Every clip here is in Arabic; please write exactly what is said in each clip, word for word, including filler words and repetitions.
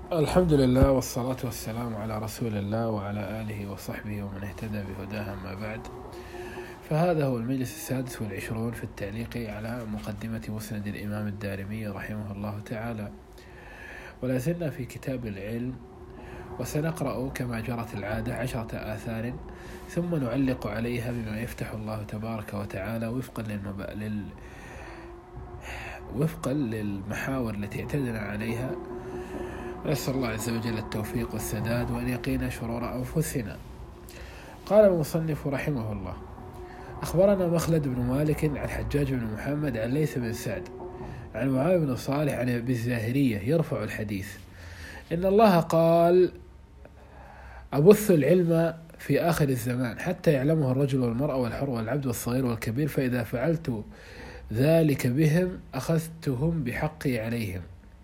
الحمد لله والصلاة والسلام على رسول الله وعلى آله وصحبه ومن اهتدى بهداه، ما بعد. فهذا هو المجلس السادس والعشرون في التعليق على مقدمة مسند الإمام الدارمي رحمه الله تعالى، ولا زلنا في كتاب العلم، وسنقرأ كما جرت العادة عشرة آثار ثم نعلق عليها بما يفتح الله تبارك وتعالى وفقا للمب... لل... وفقا للمحاور التي اعتدنا عليها. نسأل الله عز وجل التوفيق والسداد وأن يقينا شرور أنفسنا. قال المصنف رحمه الله: أخبرنا مخلد بن مالك عن حجاج بن محمد عن ليث بن سعد عن معاذ بن صالح عن أبي الزاهرية يرفع الحديث: إن الله قال: أبث العلم في آخر الزمان حتى يعلمه الرجل والمرأة والحر والعبد والصغير والكبير، فإذا فعلت ذلك بهم أخذتهم بحقي عليهم.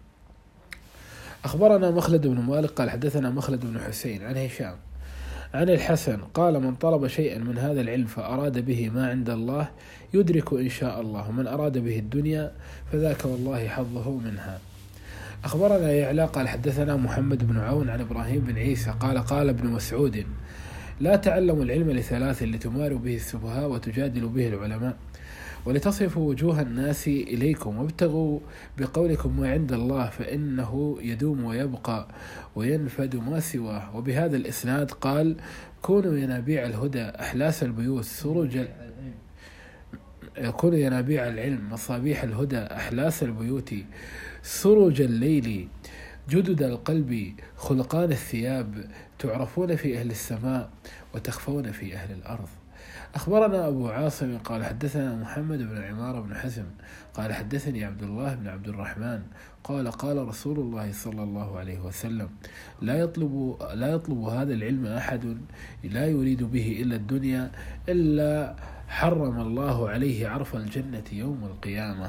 أخبرنا مخلد بن مالك قال حدثنا مخلد بن حسين عن هشام عن الحسن قال: من طلب شيئا من هذا العلم فأراد به ما عند الله يدرك إن شاء الله، ومن أراد به الدنيا فذاك والله حظه منها. أخبرنا يعلى قال حدثنا محمد بن عون عن إبراهيم بن عيسى قال: قال ابن مسعود: لا تعلموا العلم لثلاث: لتماروا به السفهاء، وتجادلوا به العلماء، ولتصرفوا وجوه الناس إليكم، وابتغوا بقولكم ما عند الله فإنه يدوم ويبقى وينفد ما سواه. وبهذا الإسناد قال: كونوا ينابيع الهدى أحلاس البيوت سرج كونوا ينابيع العلم مصابيح الهدى أحلاس البيوت سرج الليل جدد القلب خلقان الثياب، تعرفون في أهل السماء وتخفون في أهل الأرض. أخبرنا أبو عاصم قال حدثنا محمد بن عمار بن حزم قال حدثني عبد الله بن عبد الرحمن قال: قال رسول الله صلى الله عليه وسلم: لا يطلب, لا يطلب هذا العلم أحد لا يريد به إلا الدنيا إلا حرم الله عليه عرف الجنة يوم القيامة.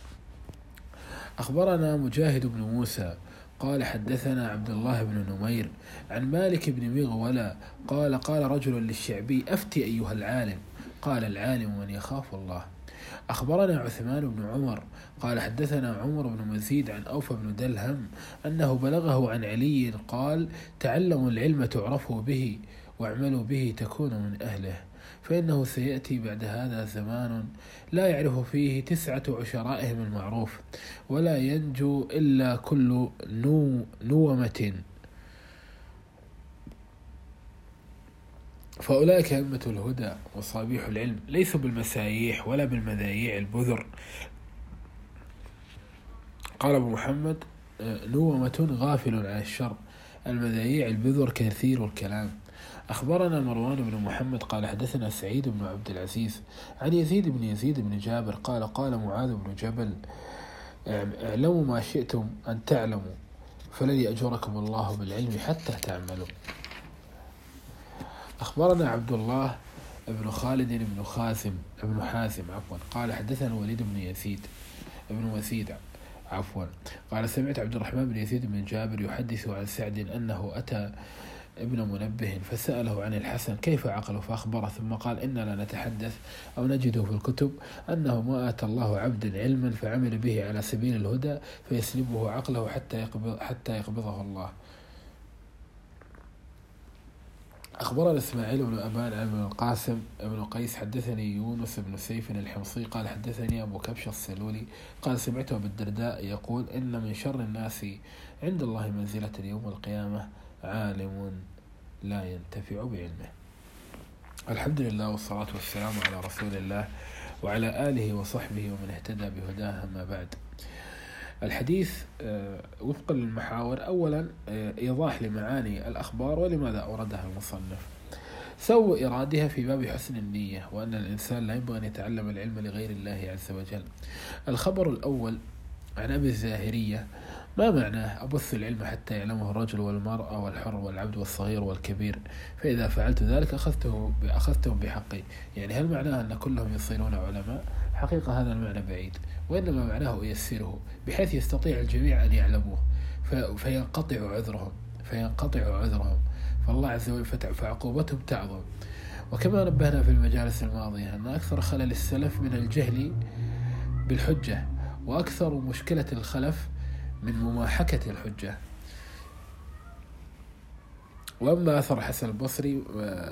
أخبرنا مجاهد بن موسى قال حدثنا عبد الله بن نمير عن مالك بن مغولة قال: قال رجل للشعبي: أفتي أيها العالم. قال: العالم من يخاف الله. أخبرنا عثمان بن عمر قال حدثنا عمر بن مزيد عن أوف بن دلهم أنه بلغه عن علي قال: تعلموا العلم تعرفوا به، واعملوا به تكونوا من أهله، فإنه سيأتي بعد هذا زمان لا يعرف فيه تسعة عشرائهم المعروف، ولا ينجو إلا كل نو نومة، فأولئك أئمة الهدى وصابيح العلم، ليسوا بالمسايح ولا بالمذايع البذر. قال أبو محمد: نومة غافل عن الشر، المذايع البذر كثير الكلام. أخبرنا مروان بن محمد قال حدثنا سعيد بن عبد العزيز عن يزيد بن يزيد بن جابر قال: قال معاذ بن جبل: اعلموا ما شئتم أن تعلموا، فلن يأجركم الله بالعلم حتى تعملوا. أخبرنا عبد الله بن خالد بن خازم بن حازم عفوا قال حدثنا وليد بن يزيد بن وسيد عفوا قال: سمعت عبد الرحمن بن يزيد بن جابر يحدث عن سعد أنه أتى ابن منبه فسأله عن الحسن كيف عقله، فأخبره، ثم قال: إننا نتحدث أو نجده في الكتب أنه ما آتى الله عبدا علما فعمل به على سبيل الهدى فيسلبه عقله حتى يقبض حتى يقبضه الله. أخبرنا إسماعيل بن أبان عن ابن القاسم ابن قيس حدثني يونس بن سيف الحمصي قال حدثني أبو كبش السلولي قال: سمعت أبو الدرداء يقول: إن من شر الناس عند الله منزلة يوم القيامة عالم لا ينتفع بعلمه. الحمد لله والصلاة والسلام على رسول الله وعلى آله وصحبه ومن اهتدى بهداه، ما بعد. الحديث وفقا للمحاور: أولا إيضاح لمعاني الأخبار ولماذا أوردها المصنف، سوء إرادها في باب حسن النية، وأن الإنسان لا ينبغي أن يتعلم العلم لغير الله عز وجل. الخبر الأول عن أبي الزاهرية: ما معناه أبث العلم حتى يعلمه الرجل والمرأة والحر والعبد والصغير والكبير، فإذا فعلت ذلك أخذته أخذتهم بحقي؟ يعني هل معناه أن كلهم يصيرون علماء؟ حقيقة هذا المعنى بعيد، وإنما معناه يسره بحيث يستطيع الجميع أن يعلموه فينقطع عذرهم فينقطع عذرهم فالله عز وجل فعقوبتهم تعظم. وكما نبهنا في المجالس الماضية أن أكثر خلل السلف من الجهل بالحجة، وأكثر مشكلة الخلف من مماحكة الحجة. وأما أثر حسن البصري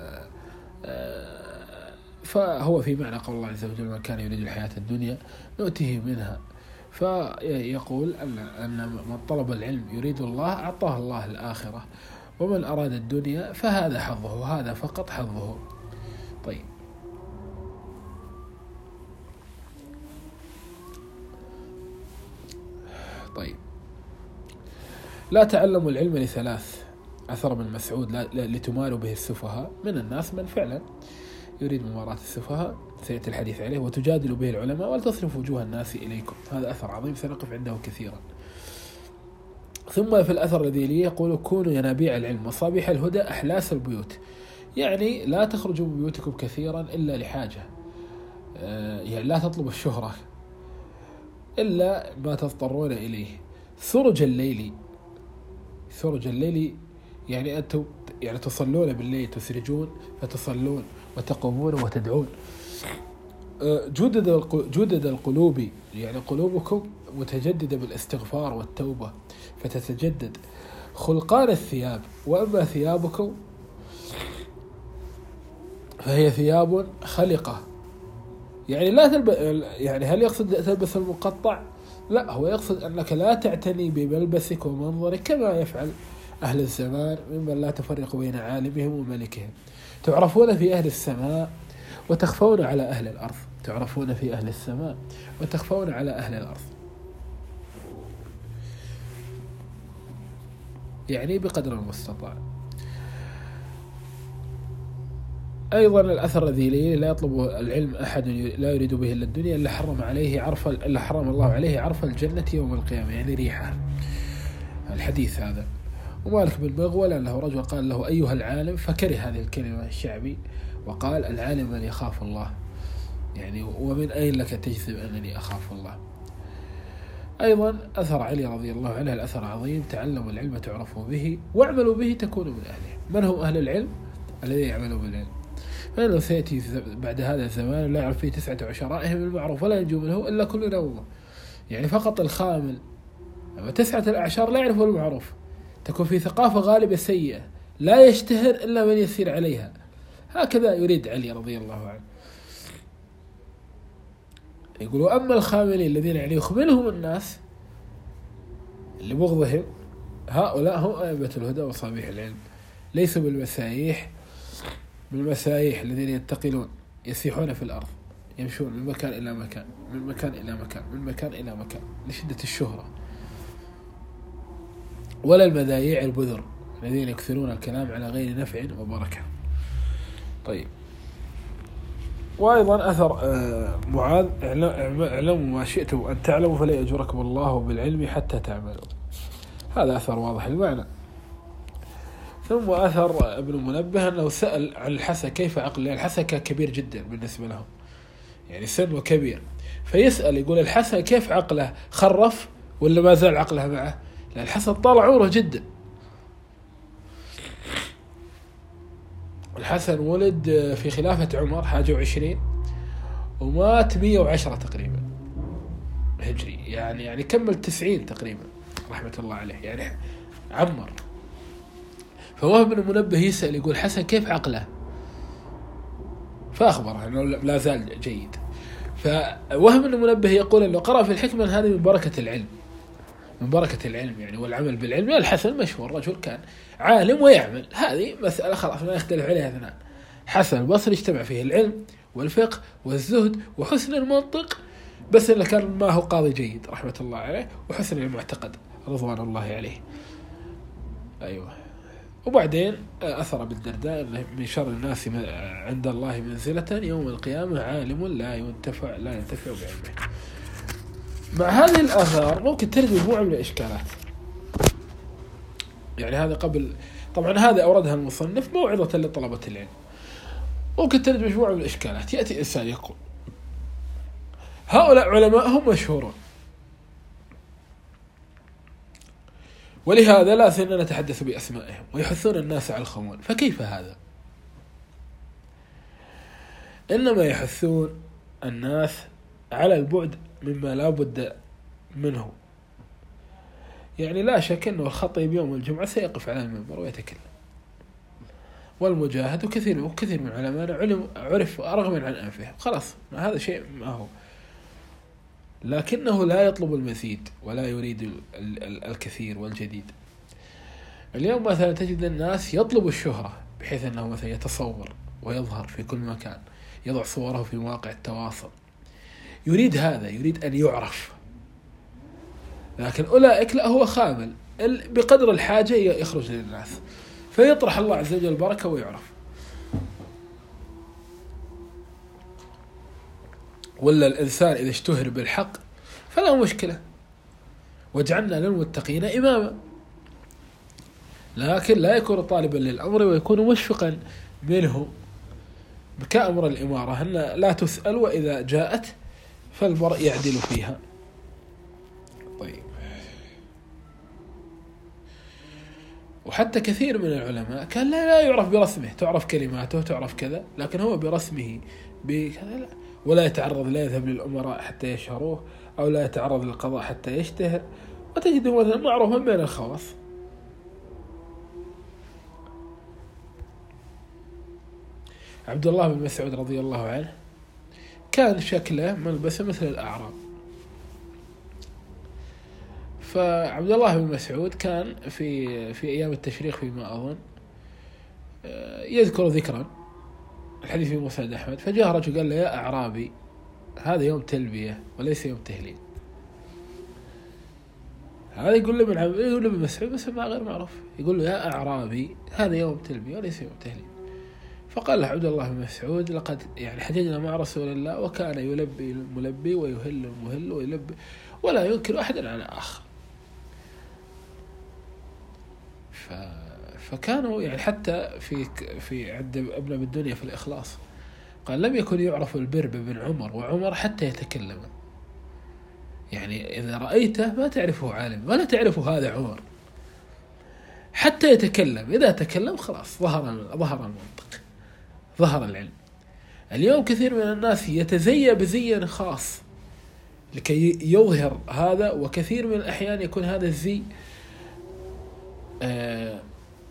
فهو في معنى قول الله عز وجل: من كان يريد الحياة الدنيا نؤتيه منها. فيقول أن أن من طلب العلم يريد الله أعطاه الله الآخرة، ومن أراد الدنيا فهذا حظه، هذا فقط حظه. طيب، طيب لا تعلموا العلم لثلاث، أثر ابن مسعود: لتماروا به السفهاء، من الناس من فعلا يريد مماراة السفهاء سيأتي الحديث عليه، وتجادلوا به العلماء ولتصرف وجوه الناس إليكم. هذا أثر عظيم سنقف عنده كثيرا. ثم في الأثر الذي ليه يقول: كونوا ينابيع العلم مصابيح الهدى أحلاس البيوت، يعني لا تخرجوا من بيوتكم كثيرا إلا لحاجة، يعني لا تطلبوا الشهرة إلا ما تضطرون إليه. سرج الليل، سرج الليل يعني أنتم يعني تصلون بالليل، تسرجون فتصلون وتقومون وتدعون. جدد جدد القلوب، يعني قلوبكم متجددة بالاستغفار والتوبة فتتجدد. خلقان الثياب، وأما ثيابكم فهي ثياب خلقة، يعني لا تلبس، يعني هل يقصد تلبس المقطع؟ لا، هو يقصد أنك لا تعتني بملبسك ومنظرك كما يفعل أهل الزمان ممن لا تفرق بين عالمهم وملكهم. تعرفون في أهل السماء وتخفون على أهل الأرض، تعرفون في أهل السماء وتخفون على أهل الأرض، يعني بقدر المستطاع. أيضا الأثر الذي ليه: لا يطلب العلم أحد لا يريد به إلا الدنيا إلا حرم عليه عرف إلا حرم الله عليه عرف الجنة يوم القيامة، يعني ريحها. الحديث هذا. ومالك بن مغول أنه رجل قال له: أيها العالم، فكره هذه الكلمة الشعبي وقال: العالم من يخاف الله، يعني ومن أين لك تجزم أنني أخاف الله. أيضا أثر علي رضي الله عنه الأثر عظيم: تعلموا العلم تعرفوا به واعملوا به تكونوا من أهله. من هم أهل العلم؟ الذين يعملوا بالعلم. فإنه سيأتي بعد هذا الزمان لا يعرف فيه تسعة عشرائهم المعروف ولا ينجو منه إلا كل نومه، يعني فقط الخامل. أما تسعة الأعشار لا يعرفوا المعروف، تكون في ثقافة غالبة سيئة لا يشتهر إلا من يسير عليها. هكذا يريد علي رضي الله عنه. يقولوا: أما الخاملين الذين يعني يخملهم الناس لبغضهم، هؤلاء هم أئمة الهدى وصابيح العلم، ليسوا بالمسايح بالمسايح الذين يتقلون يسيحون في الأرض، يمشون من مكان إلى مكان، من مكان إلى مكان، من مكان إلى مكان لشدة الشهرة. ولا المذايع البذر الذين يكثرون الكلام على غير نفع وبركة. طيب، وأيضا أثر معاذ: اعلموا ما شئتم أن تعلموا فلا يأجركم الله بالعلم حتى تعملوا. هذا أثر واضح المعنى. ثم أثر ابن منبه أنه سأل عن الحسن كيف عقله، الحسن كبير جدا بالنسبة لهم، يعني سنه كبير، فيسأل يقول: الحسن كيف عقله، خرف ولا ما زال عقله معه؟ لأن الحسن طال عمره جدا. الحسن ولد في خلافة عمر حاجة وعشرين، ومات مية وعشرة تقريبا هجري، يعني يعني كمل تسعين تقريبا رحمة الله عليه، يعني عمر. فوهب بن منبه يسأل يقول: حسن كيف عقله؟ فأخبره أنه لا زال جيد. فوهب بن منبه يقول أنه قرأ في الحكمة هذه من بركة العلم، من بركة العلم يعني والعمل بالعلم. الحسن مشهور، رجل كان عالم ويعمل، هذه مسألة خلاص ما يختلف عليها اثنان. حسن البصري اجتمع فيه العلم والفقه والزهد وحسن المنطق، بس إنه كان ما هو قاضي جيد رحمة الله عليه، وحسن المعتقد رضوان الله عليه. أيوة. وبعدين أثر بالدرداء أنه من شر الناس عند الله منزلة يوم القيامة عالم لا ينتفع لا ينتفع بعلمه. مع هذه الآثار ممكن ترد مجموعة من الإشكالات، يعني هذا قبل طبعا هذا أوردها المصنف موعظة لطلبة العلم. ممكن ترد مجموعة من الإشكالات. يأتي إنسان يقول: هؤلاء علماء هم مشهورون، ولهذا لا سنة نتحدث بأسمائهم ويحثون الناس على الخمول. فكيف هذا؟ إنما يحثون الناس على البعد مما لا بد منه. يعني لا شك أنه الخطيب يوم الجمعة سيقف على المنبر ويتكلم، والمجاهد وكثير وكثير من علماء علم عرف رغما عن أنفهم، خلاص هذا شيء ما هو، لكنه لا يطلب المزيد ولا يريد الكثير والجديد. اليوم مثلا تجد الناس يطلب الشهرة بحيث أنه مثلا يتصور ويظهر في كل مكان، يضع صوره في مواقع التواصل، يريد هذا، يريد أن يعرف. لكن أولئك لا، هو خامل بقدر الحاجة يخرج للناس، فيطرح الله عز وجل البركة ويعرف. ولا الإنسان إذا اشتهر بالحق فلا مشكلة، وجعلنا للمتقين إماما، لكن لا يكون طالبا للأمر ويكون مشفقا منه كأمر الإمارة، أن لا تسأل وإذا جاءت فالمرء يعدل فيها. طيب، وحتى كثير من العلماء كان لا, لا يعرف برسمه، تعرف كلماته تعرف كذا، لكن هو برسمه بكذا لا، ولا يتعرض، لا يذهب للأمراء حتى يشهروه، أو لا يتعرض للقضاء حتى يشتهر، وتجده مثلا معروفا بين الخواص. عبد الله بن مسعود رضي الله عنه كان شكله ملبسه مثل الأعراب. فعبد الله بن مسعود كان في في أيام التشريق فيما أظن يذكر ذكرا، الحديث في مسند أحمد، فجاء رجل قال له: يا أعرابي، هذا يوم تلبية وليس يوم تهليل. هذا يقول له من عم... يقول له ابن مسعود بس ما غير معروف، يقول له: يا أعرابي، هذا يوم تلبية وليس يوم تهليل. فقال له عبد الله بن مسعود: لقد يعني حججنا مع رسول الله وكان يلبي الملبي ويهل المهل ويلبي ولا ينكر أحدا على آخر. ف... فكانوا يعني حتى في في عند ابن ابي الدنيا في الإخلاص قال: لم يكن يعرف البر بن عمر وعمر حتى يتكلم. يعني إذا رأيته ما تعرفه عالم ولا تعرفه هذا عمر حتى يتكلم، إذا تكلم خلاص ظهر ظهر المنطق، ظهر العلم. اليوم كثير من الناس يتزيى بزي خاص لكي يظهر هذا، وكثير من الأحيان يكون هذا الزي آه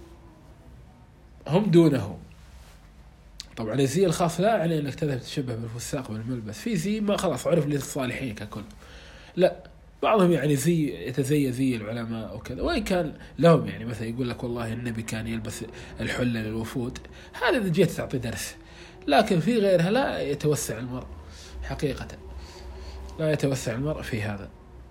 هم دونه. طبعا الزي الخاص لا يعني أنك تذهب تشبه بالفساق بالملبس، في زي ما خلاص عرف للصالحين ككل، لا، بعضهم يعني زي يتزي زي العلماء وكذا، وإن كان لهم يعني مثلا يقول لك والله النبي كان يلبس الحلة للوفود، هذا إذا جيت تعطي درس، لكن في غيرها لا يتوسع المرء حقيقة، لا يتوسع المرء في هذا.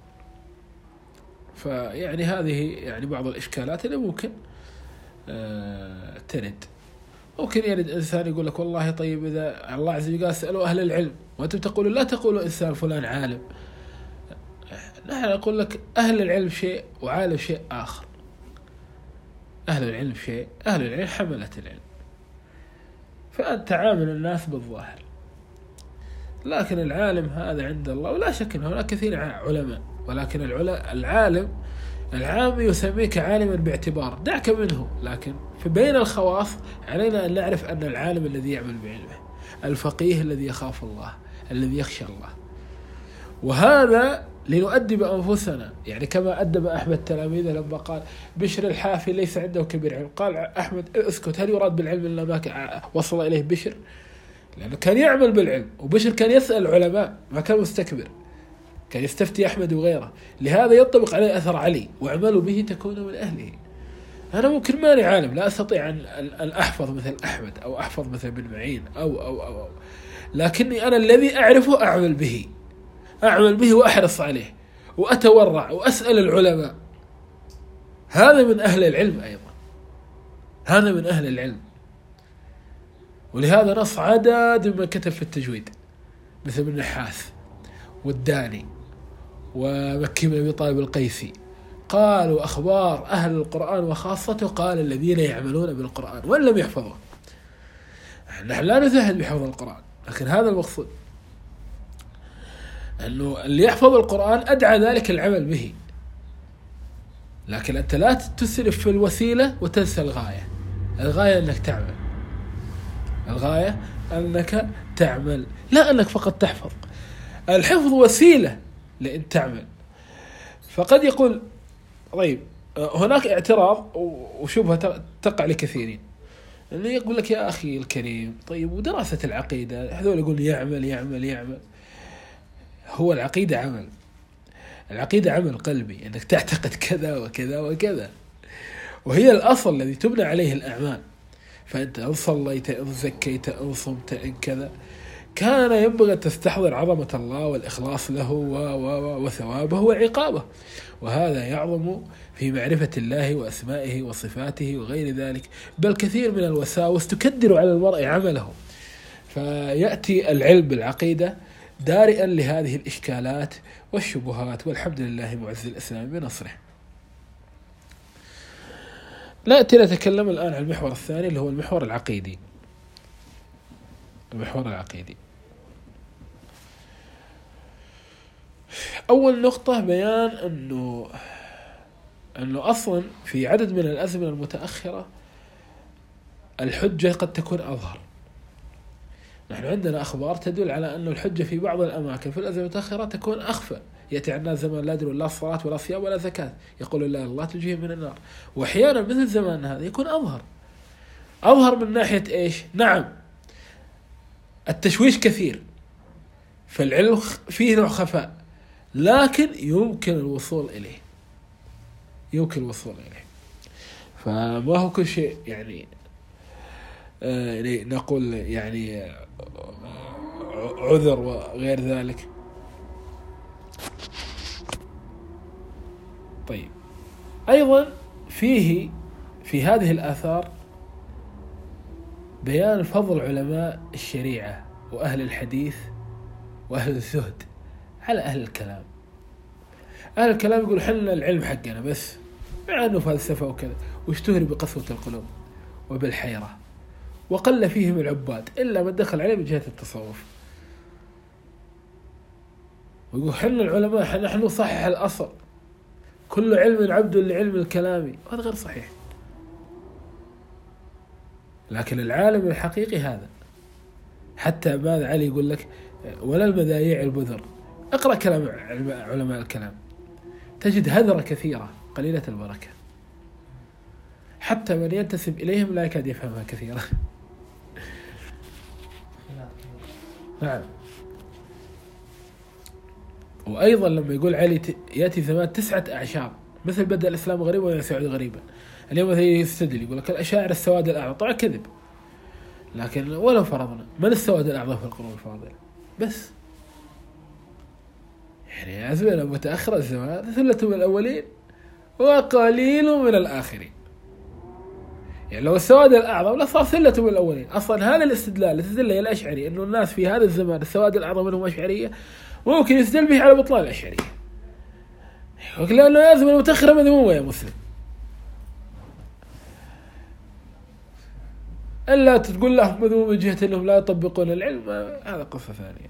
فيعني هذه يعني بعض الإشكالات اللي ممكن آه ترد. ممكن يرد إنسان يقول لك والله طيب إذا الله عز وجل سألوا أهل العلم وأنتم تقولوا لا تقولوا إنسان فلان عالم، نحن نقول لك أهل العلم شيء وعالم شيء آخر. أهل العلم شيء، أهل العلم حملة العلم، فأنت عامل الناس بالظاهر، لكن العالم هذا عند الله. ولا شك أن هناك كثير علماء، ولكن العالم العام يسميك عالما باعتبار دعك منه، لكن في بين الخواص علينا أن نعرف أن العالم الذي يعمل بعلمه، الفقيه الذي يخاف الله، الذي يخشى الله. وهذا لنؤدب أنفسنا، يعني كما أدب أحمد تلاميذه لما قال: بشر الحافي ليس عنده كبير علم. قال أحمد: اسكت، هل يراد بالعلم إلا ما وصل إليه بشر؟ لأنه كان يعمل بالعلم، وبشر كان يسأل العلماء، ما كان مستكبر، كان يستفتي أحمد وغيره. لهذا ينطبق عليه أثر علي: واعملوا به تكونوا من أهله. أنا ممكن ماني عالم، لا أستطيع أن أحفظ مثل أحمد أو أحفظ مثل بن معين أو أو أو, أو. لكني أنا الذي أعرفه أعمل به، أعمل به وأحرص عليه وأتورع وأسأل العلماء. هذا من أهل العلم أيضا، هذا من أهل العلم. ولهذا نص عدد من كتب في التجويد مثل ابن النحاس والداني ومكي بن أبي طالب القيسي، قالوا أخبار أهل القرآن وخاصته، قال: الذين يعملون بالقرآن وإن لم يحفظوه. نحن لا نزهد بحفظ القرآن، لكن هذا المقصود، أنه اللي يحفظ القرآن أدعى ذلك العمل به، لكن أنت لا تسرف في الوسيلة وتنسى الغاية. الغاية أنك تعمل، الغاية أنك تعمل، لا أنك فقط تحفظ. الحفظ وسيلة لأن تعمل. فقد يقول طيب هناك اعتراض وشبهة تقع لكثيرين، انه يقول لك يا اخي الكريم طيب ودراسة العقيدة، هذول يقول يعمل يعمل يعمل. هو العقيدة عمل، العقيدة عمل قلبي، انك تعتقد كذا وكذا وكذا، وهي الاصل الذي تبنى عليه الاعمال. فانت ان صليت ان زكيت ان صمت ان كذا، كان ينبغي أن تستحضر عظمة الله والإخلاص له وثوابه وعقابه، وهذا يعظم في معرفة الله وأسمائه وصفاته وغير ذلك. بل كثير من الوساوس تكدر على المرء عمله، فيأتي العلم بالعقيدة دارئا لهذه الإشكالات والشبهات، والحمد لله معز الإسلام بنصره. نأتي نتكلم الآن عن المحور الثاني اللي هو المحور العقيدي. المحور العقيدي أول نقطة بيان أنه أنه أصلا في عدد من الأزمنة المتأخرة الحجة قد تكون أظهر. نحن عندنا أخبار تدل على أن الحجة في بعض الأماكن في الأزمنة المتأخرة تكون أخفى. يأتي عنا زمان لا يدرون لا الصلاة ولا صيام ولا زكاة، يقول لا الله تجيهم من النار. وأحيانا مثل زماننا هذا يكون أظهر. أظهر من ناحية إيش؟ نعم التشويش كثير، فالعلم فيه نوع خفاء، لكن يمكن الوصول إليه، يمكن الوصول إليه. فما هو كل شيء يعني آه نقول يعني عذر وغير ذلك. طيب أيضا فيه في هذه الآثار بيان فضل علماء الشريعة وأهل الحديث وأهل الزهد على أهل الكلام. أهل الكلام يقول حلنا العلم حقنا بس، مع أنه فلسفة وكذا، واشتهر بقسوة القلوب وبالحيرة، وقل فيهم العباد إلا من دخل عليه من جهة التصوف. ويقول حلنا العلماء نحن صحح الأصل، كل علم عبد لعلم الكلام، هذا غير صحيح. لكن العالم الحقيقي هذا، حتى ماذا علي يقول لك ولا المذايع البذر. اقرأ كلام علماء الكلام تجد هذرة كثيرة قليلة البركة، حتى من ينتسب إليهم لا يكاد يفهمها كثيرا. نعم. وأيضا لما يقول علي يأتي زمان تسعة أعشار، مثل بدأ الإسلام غريبا ويسعد غريبا. اليوم مثلا يستدل يقول لك الأشاعرة السواد الأعظم، طبعا كذب، لكن ولو فرضنا من السواد الأعظم في القرون الفاضلة بس، يعني أزمنة متأخرة الزمان ثلة من الأولين وقليل من الآخرين. يعني لو السواد الأعظم لصار ثلة من الأولين. أصلا هذا الاستدلال استدل الأشعري إنه الناس في هذا الزمان السواد الأعظم منهم أشعرية، ممكن يستدل به على بطلان الأشعرية، لأنه أزمنة متأخرة مذمومة يا مسلم. ألا تقول لهم مذموم من جهة أنهم لا يطبقون العلم، هذا قصة ثانية.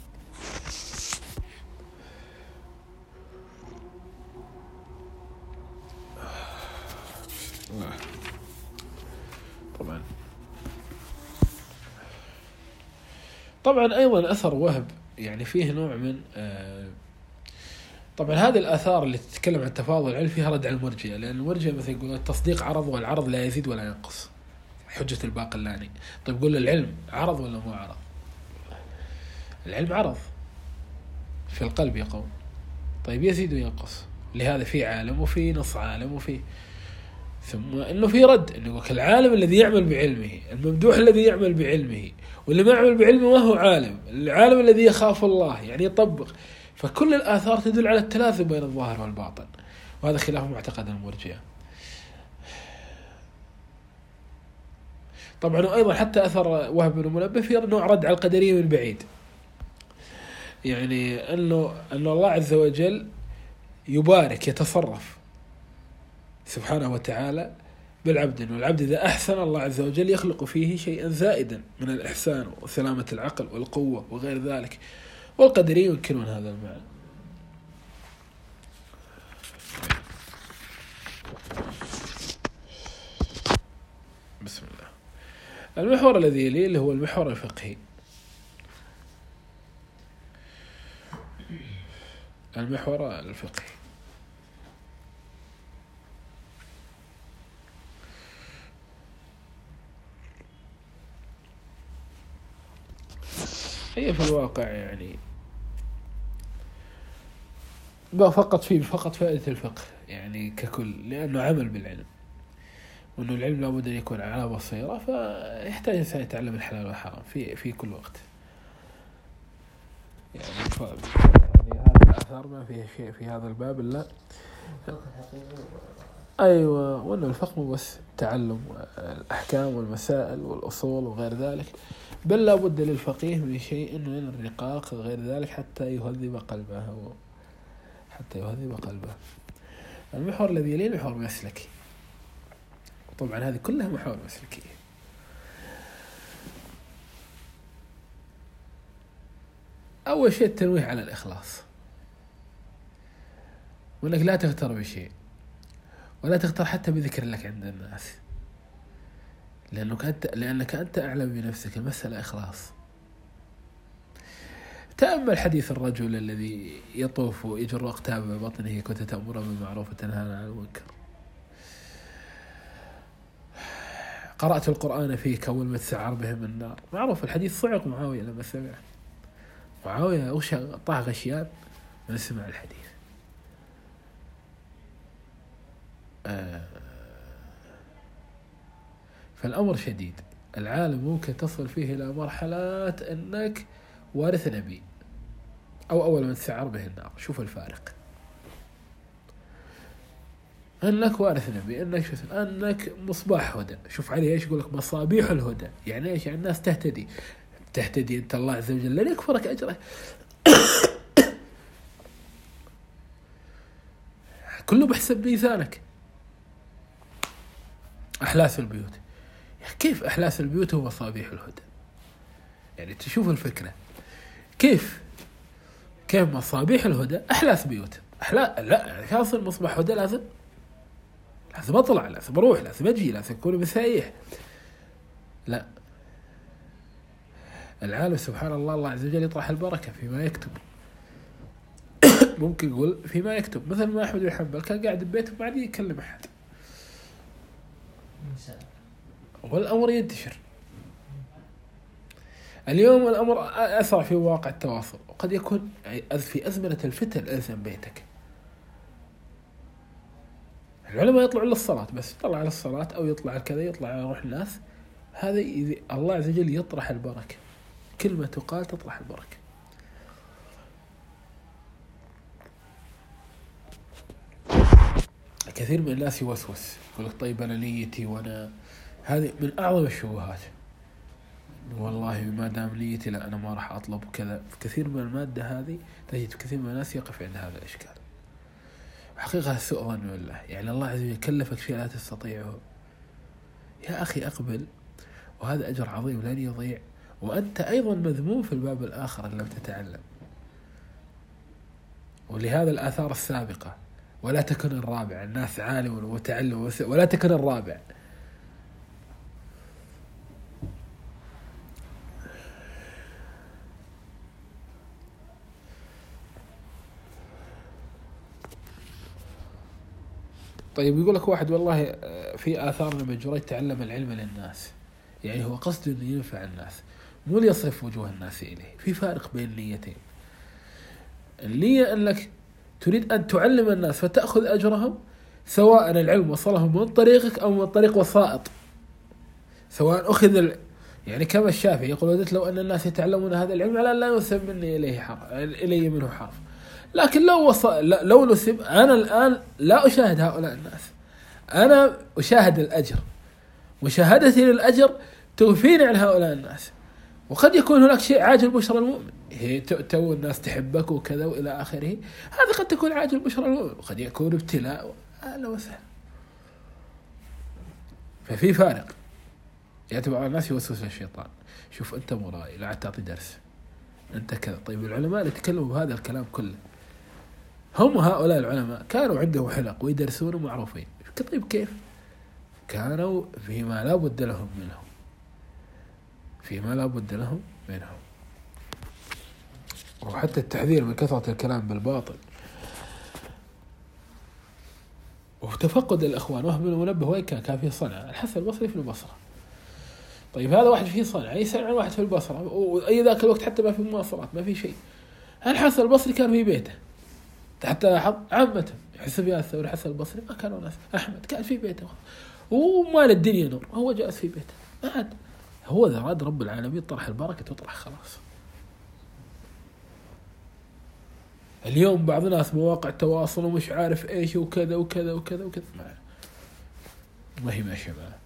طبعا طبعا أيضا أثر وهب يعني فيه نوع من آه طبعا هذه الآثار اللي تتكلم عن تفاضل العلم فيها رد على المرجئة، لأن المرجئة مثلا يقول التصديق عرض والعرض لا يزيد ولا ينقص، حجة الباقلاني. طيب قول العلم عرض ولا مو عرض؟ العلم عرض في القلب يا قوم، طيب يزيد وينقص، لهذا في عالم وفي نص عالم وفي، ثم انه في رد انه العالم الذي يعمل بعلمه، الممدوح الذي يعمل بعلمه، واللي ما يعمل بعلمه وهو عالم، العالم الذي يخاف الله يعني يطبق. فكل الآثار تدل على التلازم بين الظاهر والباطن، وهذا خلاف معتقد المرجئة. طبعا وأيضا حتى أثر وهب بن منبه في نوع رد على القدرية من بعيد، يعني أنه أنه الله عز وجل يبارك يتصرف سبحانه وتعالى بالعبد، أنه العبد إذا أحسن الله عز وجل يخلق فيه شيئا زائدا من الإحسان وسلامة العقل والقوة وغير ذلك، والقدرية ينكرون هذا المعنى. بسم الله. المحور الذي يليه اللي هو المحور الفقهي. المحور الفقهي هي في الواقع يعني ما فقط فيه فقط فائدة الفقه يعني ككل، لأنه عمل بالعلم، وأنه العلم لابد أن يكون على بصيرة، فيحتاج الإنسان يتعلم الحلال والحرام في في كل وقت يعني. ف... يعني هذه الآثار ما فيها شيء في هذا الباب إلا أيوة، وأنه الفقه مو بس تعلم الأحكام والمسائل والأصول وغير ذلك، بل لا بد للفقيه من شيء من الرقاق غير ذلك حتى يهذب قلبه حتى يهذب قلبه. المحور الذي يليه محور مسلكي، طبعا هذه كلها محور مسلكية. أول شيء التنويه على الإخلاص، وأنك لا تغتر بشيء ولا تغتر حتى بذكر لك عند الناس، لأنك أنت لأنك أنت أعلم بنفسك. المسألة إخلاص. تأمل حديث الرجل الذي يطوف ويجر أقتاب ببطنه كنت تأمر بالمعروف وتنهى عن المنكر. قرأت القرآن فيك أول ما تسعر بهم النار. معروف الحديث. صعق معاوية لما سمع. معاوية وش طاح غشيان من سمع الحديث. آه فالأمر شديد. العالم ممكن تصل فيه إلى مرحلة أنك وارث نبي أو أول من تسعر به النار. شوف الفارق. أنك وارث نبي، أنك شو أنك مصباح هدى. شوف عليه إيش يقول لك مصابيح الهدى. يعني إيش؟ يعني الناس تهتدي تهتدي أنت الله عز وجل لن يكفرك أجره. كله بحسب ميزانك. أحلاس البيوت. كيف أحلاس البيوت ومصابيح الهدى؟ يعني تشوف الفكرة كيف كيف مصابيح الهدى أحلاس بيوت. أحلا لا يعني كاصل مصباح هدى لازم لازم أطلع، لازم أروح، لازم أجي، لازم أكون مسايح. لا، العالم سبحان الله الله عز وجل يطرح البركة فيما يكتب. ممكن يقول فيما يكتب، مثل ما أحمد بن حنبل كان قاعد ببيته ما عاد يكلم أحد، والأمر ينتشر. اليوم الأمر أسرع في واقع التواصل، وقد يكون في أزمنة الفتن ألزم بيتك. العلماء يطلعوا للصلاة بس، يطلع على الصلاة أو يطلع كذا، يطلع على روح الناس. هذا الله عز وجل يطرح البركة. كلمة تقال تطرح البركة. كثير من الناس يوسوس يقول لك طيب أنا نيتي وأنا، هذه من أعظم الشبهات. والله ما دام نيتي لا أنا ما راح أطلب كذا. كثير من المادة هذه تجد كثير من الناس يقف عند هذا الإشكال. حقيقة سوء ظن بالله. يعني الله عز وجل كلفك شيء لا تستطيعه يا أخي أقبل، وهذا أجر عظيم لن يضيع، وأنت أيضا مذموم في الباب الآخر إن لم تتعلم. ولهذا الآثار السابقة ولا تكن الرابع. الناس عالم وتعلم ولا تكن الرابع. طيب يقول لك واحد والله في آثار لما جريت تعلم العلم للناس، يعني هو قصده أن ينفع الناس مو ليصرف وجوه الناس إليه. في فارق بين النيتين. النية أنك تريد أن تعلم الناس فتأخذ أجرهم، سواء العلم وصلهم من طريقك أو من طريق وسائط، سواء أخذ ال... يعني كما الشافعي يقول وددت لو أن الناس يتعلمون هذا العلم على لا ينسب مني إليه حرف إليه منه حرف. لكن لو وصل لو نسب، أنا الآن لا أشاهد هؤلاء الناس، أنا أشاهد الأجر. مشاهدتي للأجر توفيني عن هؤلاء الناس. وقد يكون هناك شيء عاجل بشرى المؤمن، هي تو الناس تحبك وكذا وإلى آخره، هذا قد تكون عاجل بشرى المؤمن، وقد يكون ابتلاء. أهلا وسهلا. ففي فارق. يعتبر الناس يوسوس الشيطان. شوف أنت مرائي لا تعطي درس، أنت كذا. طيب العلماء اللي تكلموا بهذا الكلام كله، هم هؤلاء العلماء كانوا عندهم حلق ويدرسون معروفين. طيب كيف؟ كانوا فيما لا بد لهم منه، فيما لا بد لهم منه. وحتى التحذير من كثرة الكلام بالباطل وتفقد الأخوان. وهم المنبه وين كان؟ كان في صنعاء. الحسن البصري في البصرة. طيب هذا واحد في صنعاء يسأل عن واحد في البصرة، وأي ذاك الوقت حتى ما في مواصلات ما في شيء. هل حسن البصري كان في بيته؟ حتى لاحظ عامة سفيان الثوري حسن البصري ما كانوا ناس. أحمد كان في بيته وما للدنيا نور، هو جالس في بيته ما عاد. هو ذا راد رب العالمين طرح البركة وطرح خلاص. اليوم بعض الناس مواقع التواصل ومش عارف ايش وكذا وكذا وكذا وكذا، ما ما هي ماشية معه.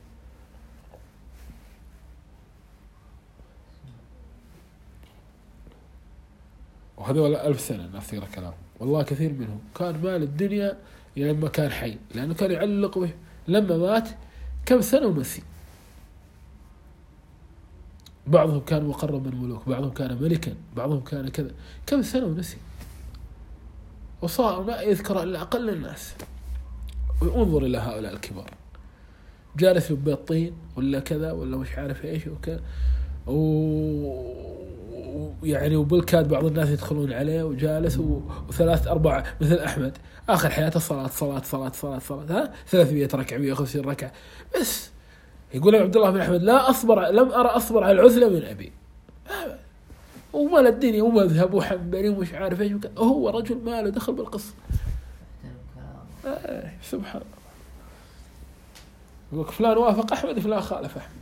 وهذول ألف سنة الناس يقرأ كلام، والله كثير منهم كان مال الدنيا لما كان حي، لأنه كان يعلق به. لما مات كم سنة ونسي. بعضهم كان مقرب من الملوك، بعضهم كان ملكا، بعضهم كان كذا، كم سنة ونسي، وصار ما يذكر إلا أقل الناس. وانظر إلى هؤلاء الكبار جالس ببيت طين ولا كذا ولا مش عارف إيش وكذا، ويعني وبالكاد بعض الناس يدخلون عليه وجالس وثلاث أربع مثل أحمد آخر حياته صلاة صلاة صلاة صلاة صلاة ها ثلاثمية ركعة مية وخمسين ركعة بس. يقول عبد الله بن أحمد لا أصبر، لم أرى أصبر على العزلة من أبي. ومال الدنيا ومذهب وحنبلي ومش عارف ايش، هو رجل ماله دخل بالقصة. آه سبحان الله. يقول فلان وافق أحمد فلان خالف أحمد.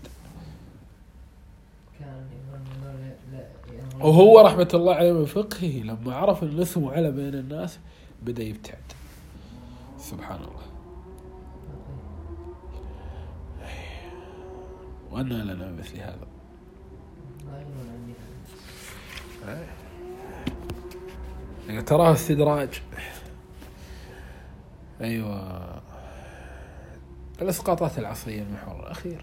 وهو رحمة الله عليه من فقهه لما عرف أن اسمه على بين الناس بدأ يبتعد. سبحان الله. وأنا لنا مثل هذا. يعني تراه استدراج. أيوة الإسقاطات العصرية المحور الأخير.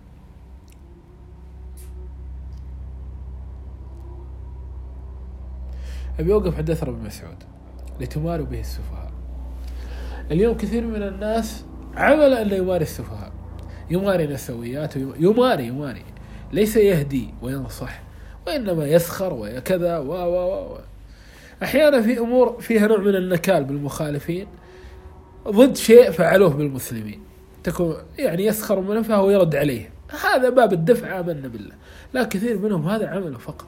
أبي أوقف عند أثر ابن مسعود لتماروا به السفهاء. اليوم كثير من الناس عمل أن يماري السفهاء، يماري نسويات، يماري يماري ليس يهدي وينصح، وإنما يسخر ويكذا و و و أحيانا في أمور فيها نوع من النكال بالمخالفين ضد شيء فعلوه بالمسلمين، تكون يعني يسخر منه فهو يرد عليه. هذا باب الدفع آمنا بالله. لا كثير منهم هذا عمله فقط.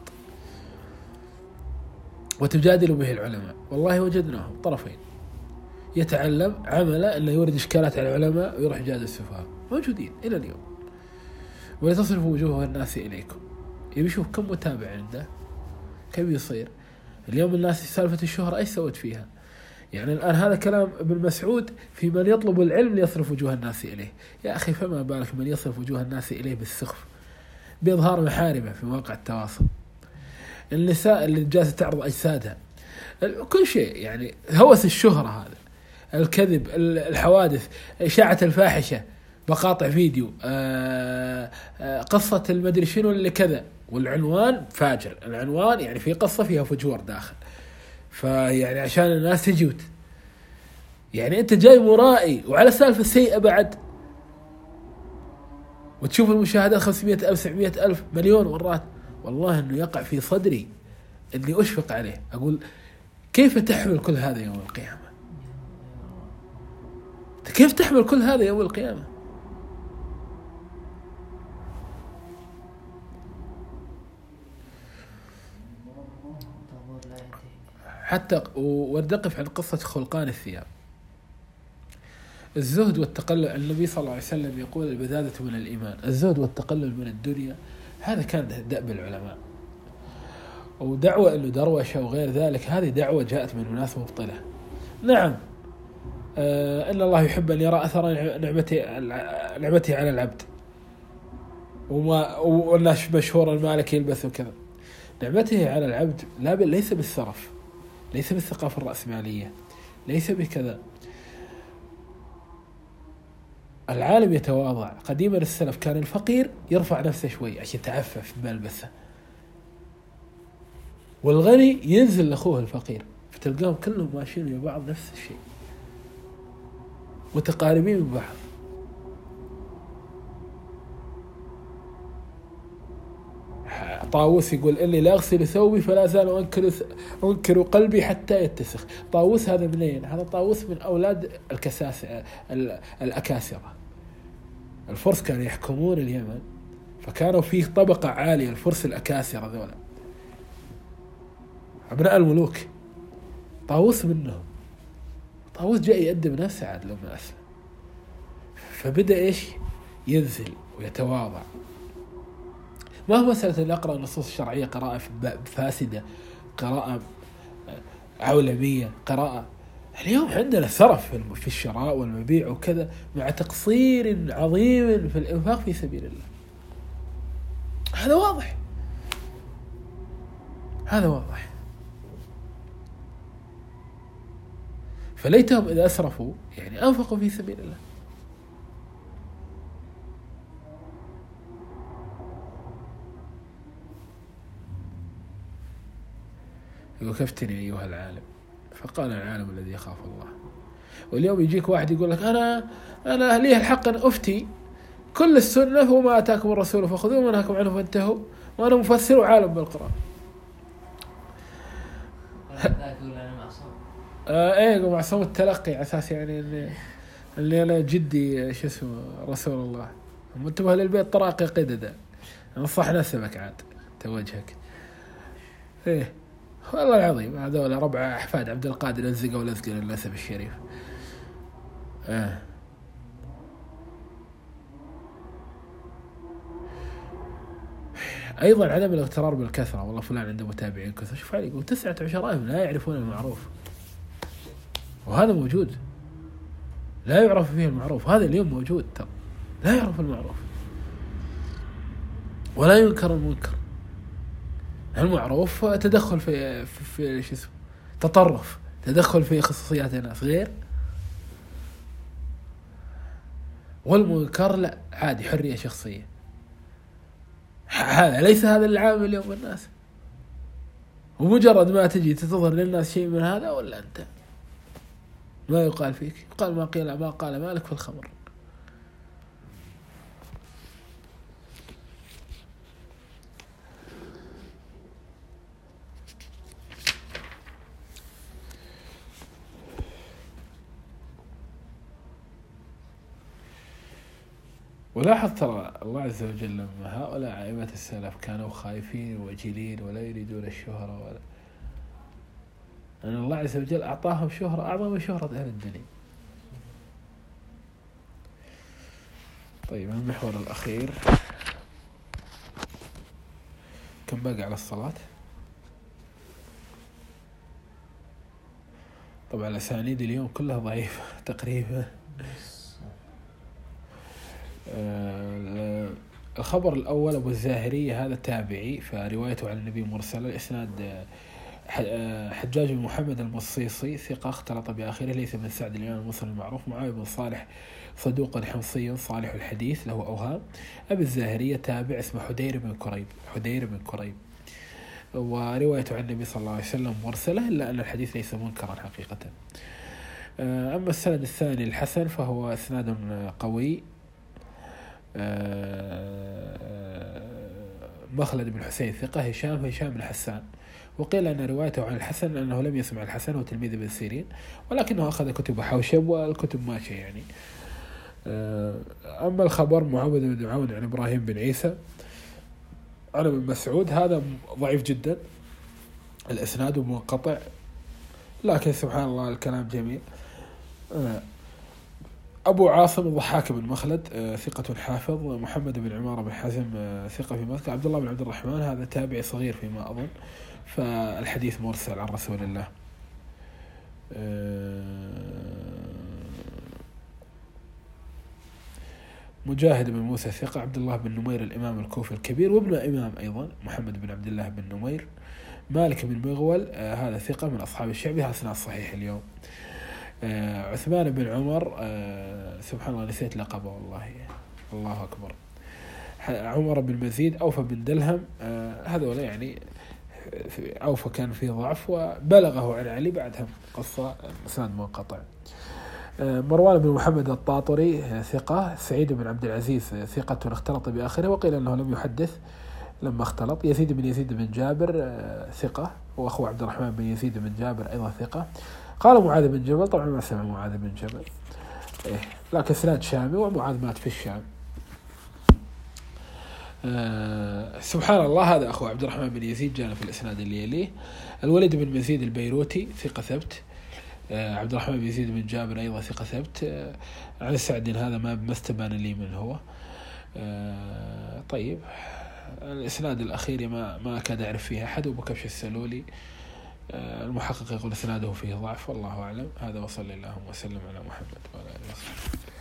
وتجادل به العلماء، والله وجدناهم طرفين، يتعلم عمله أنه يورد إشكالات على العلماء ويروح يجادل السفهاء، موجودين إلى اليوم. ولتصرف وجوه الناس إليكم، يبي يشوف كم متابع عنده كيف يصير. اليوم الناس سالفة الشهرة أيش سوت فيها؟ يعني الآن هذا كلام ابن مسعود في من يطلب العلم ليصرف وجوه الناس إليه. يا أخي فما بالك من يصرف وجوه الناس إليه بالسخف، بإظهار محارمه في مواقع التواصل، النساء اللي جالسة تعرض أجسادها، كل شيء. يعني هوس الشهرة هذا، الكذب، الحوادث، إشاعة الفاحشة، مقاطع فيديو، آآ آآ قصة المدري شنو اللي كذا، والعنوان فاجر. العنوان يعني في قصة فيها فجور داخل، فيعني عشان الناس تجوت. يعني أنت جاي مرائي وعلى سالفة سيئة بعد، وتشوف المشاهدات خمسمائة ألف سبعمائة ألف مليون مرات. والله أنه يقع في صدري أني أشفق عليه، أقول كيف تحمل كل هذا يوم القيامة؟ كيف تحمل كل هذا يوم القيامة؟ حتى وردقف عن قصة خلقان الثياب. الزهد والتقلل، النبي صلى الله عليه وسلم يقول البذاذة من الإيمان. الزهد والتقلل من الدنيا هذا كان دأب العلماء، ودعوة أنه دروشة وغير ذلك هذه دعوة جاءت من ناس مبطلة. نعم آه إن الله يحب أن يرى أثر نعمته نعمته على العبد، وما والناس مشهور المالك يلبس وكذا. نعمته على العبد لا ليس بالسرف، ليس بالثقافة الرأسمالية، ليس بكذا. العالم يتواضع. قديما السلف كان الفقير يرفع نفسه شوي عشان يتعفف بملبسه، والغني ينزل لأخوه الفقير، فتلقاهم كلهم ماشيين مع بعض نفس الشيء، متقاربين من بعض. طاووس يقول إني لا أغسل ثوبي فلا زال أنكر أنكر قلبي حتى يتسخ. طاووس هذا منين؟ هذا طاووس من أولاد الكساسة الأكاسرة. الفرس كانوا يحكمون اليمن، فكانوا فيه طبقة عالية، الفرس الأكاسرة ذولا أبناء الملوك. طاووس منهم، طاووس جاء يقدم نفسه عاد لو ما أسلم، فبدأ إيش ينزل ويتواضع. ما هو مسألة أن أقرأ النصوص الشرعية قراءة فاسدة، قراءة عولمية، قراءة. اليوم عندنا سرف في الشراء والمبيع وكذا، مع تقصير عظيم في الإنفاق في سبيل الله. هذا واضح، هذا واضح. فليتهم إذا أسرفوا يعني أنفقوا في سبيل الله. وكفتني أيها العالم، فقال العالم الذي يخاف الله. واليوم يجيك واحد يقول لك أنا أنا لي الحق أن أفتي، كل السنة وما أتاكم الرسول فخذوه وما نهاكم عنه فانتهوا، وأنا مفسر عالم بالقرآن. آه إيه معصوم التلقي على أساس يعني إن اللي أنا جدي شو اسمه رسول الله، منتبه للبيت طراقي قددا، نصح نسبك عاد توجهك. إيه والله العظيم هذول ربع أحفاد عبد القادر الزقة والأزقة للنسب الشريف. آه. أيضا عدم الاغترار بالكثرة، والله فلان عنده متابعين كثر، شوف عليك وتسعة عشر ألف لا يعرفون المعروف، وهذا موجود. لا يعرف فيه المعروف، هذا اليوم موجود ترى، لا يعرف المعروف ولا ينكر المنكر. المعروف تدخل في في, في شو اسمه تطرف، تدخل في خصوصيات الناس غير، والمنكر لا عادي حرية شخصية. هذا ليس هذا العام اليوم الناس، ومجرد ما تجي تظهر للناس شيء من هذا ولا أنت ما يقال فيك، يقال ما قيل ما قال مالك في الخمر. ولاحظ ترى الله عز وجل لما هؤلاء أئمة السلف كانوا خايفين وجلين ولا يريدون الشهرة، ولا أن الله عز وجل أعطاهم شهرة أعظم من شهرة أهل الدنيا. طيب المحور الأخير، كم باقي على الصلاة؟ طبعا الأسانيد اليوم كلها ضعيفة تقريبا. الخبر الأول أبو الزاهرية هذا تابعي، فروايته عن النبي مرسل. الإسناد حجاج بن محمد المصيصي ثقة اختلط بآخره، ليس من سعد الإمام المصري المعروف. معاوية بن صالح صدوق حمصي صالح الحديث له أوهام. أبو الزاهرية تابع اسمه حدير بن كريب، حدير بن كريب، وروايته عن النبي صلى الله عليه وسلم مرسلة، إلا أن الحديث ليس منكرا حقيقة. أما السند الثاني الحسن فهو إسناد قوي. مخلد بن حسين ثقة، هشام هشام بن حسان، وقيل أن روايته عن الحسن أنه لم يسمع الحسن وتلميذ ابن سيرين، ولكنه أخذ كتب حوشب والكتب ماشية يعني. أما الخبر معاوذ بن عون عن إبراهيم بن عيسى عن ابن مسعود هذا ضعيف جدا الإسناد منقطع، لكن سبحان الله الكلام جميل. أبو عاصم الضحاك بن مخلد ثقة حافظ. محمد بن عمارة بن حزم ثقة في مكة. عبد الله بن عبد الرحمن هذا تابعي صغير فيما أظن، فالحديث مرسل عن رسول الله. مجاهد بن موسى ثقة. عبد الله بن نمير الإمام الكوفي الكبير وابن إمام أيضا محمد بن عبد الله بن نمير. مالك بن مغول هذا ثقة من أصحاب الشعبي، هذا سنة الصحيح اليوم. آه عثمان بن عمر آه سبحان الله نسيت لقبه والله، الله أكبر. عمر بن مزيد، أوفى بن دلهم، آه هذول يعني أوفى كان فيه ضعف وبلغه عن علي بعدها قصة سند منقطع. آه مروان بن محمد الطاطري آه ثقة. سعيد بن عبد العزيز آه ثقة اختلط بآخره، وقيل أنه لم يحدث لما اختلط. يزيد بن يزيد بن جابر آه ثقة، وأخوه عبد الرحمن بن يزيد بن جابر أيضا ثقة. قال معاذ بن جبل، طبعا ما سمع معاذ بن جبل إيه، لكن سناد شامي ومعاذ مات في الشام. آه سبحان الله. هذا أخو عبد الرحمن بن يزيد جاءنا في الإسناد اللي يليه. الوليد بن مزيد البيروتي ثقة ثبت. آه عبد الرحمن بن يزيد بن جابر أيضا ثقة ثبت. آه عن السعد هذا ما ما استبان لي من هو. آه طيب الإسناد الأخير ما ما أكاد أعرف فيها أحد. أبو كبش السلولي آه المحقق يقول إسناده فيه ضعف، والله أعلم. هذا وصلى الله وسلم على محمد وعلى آله وصحبه.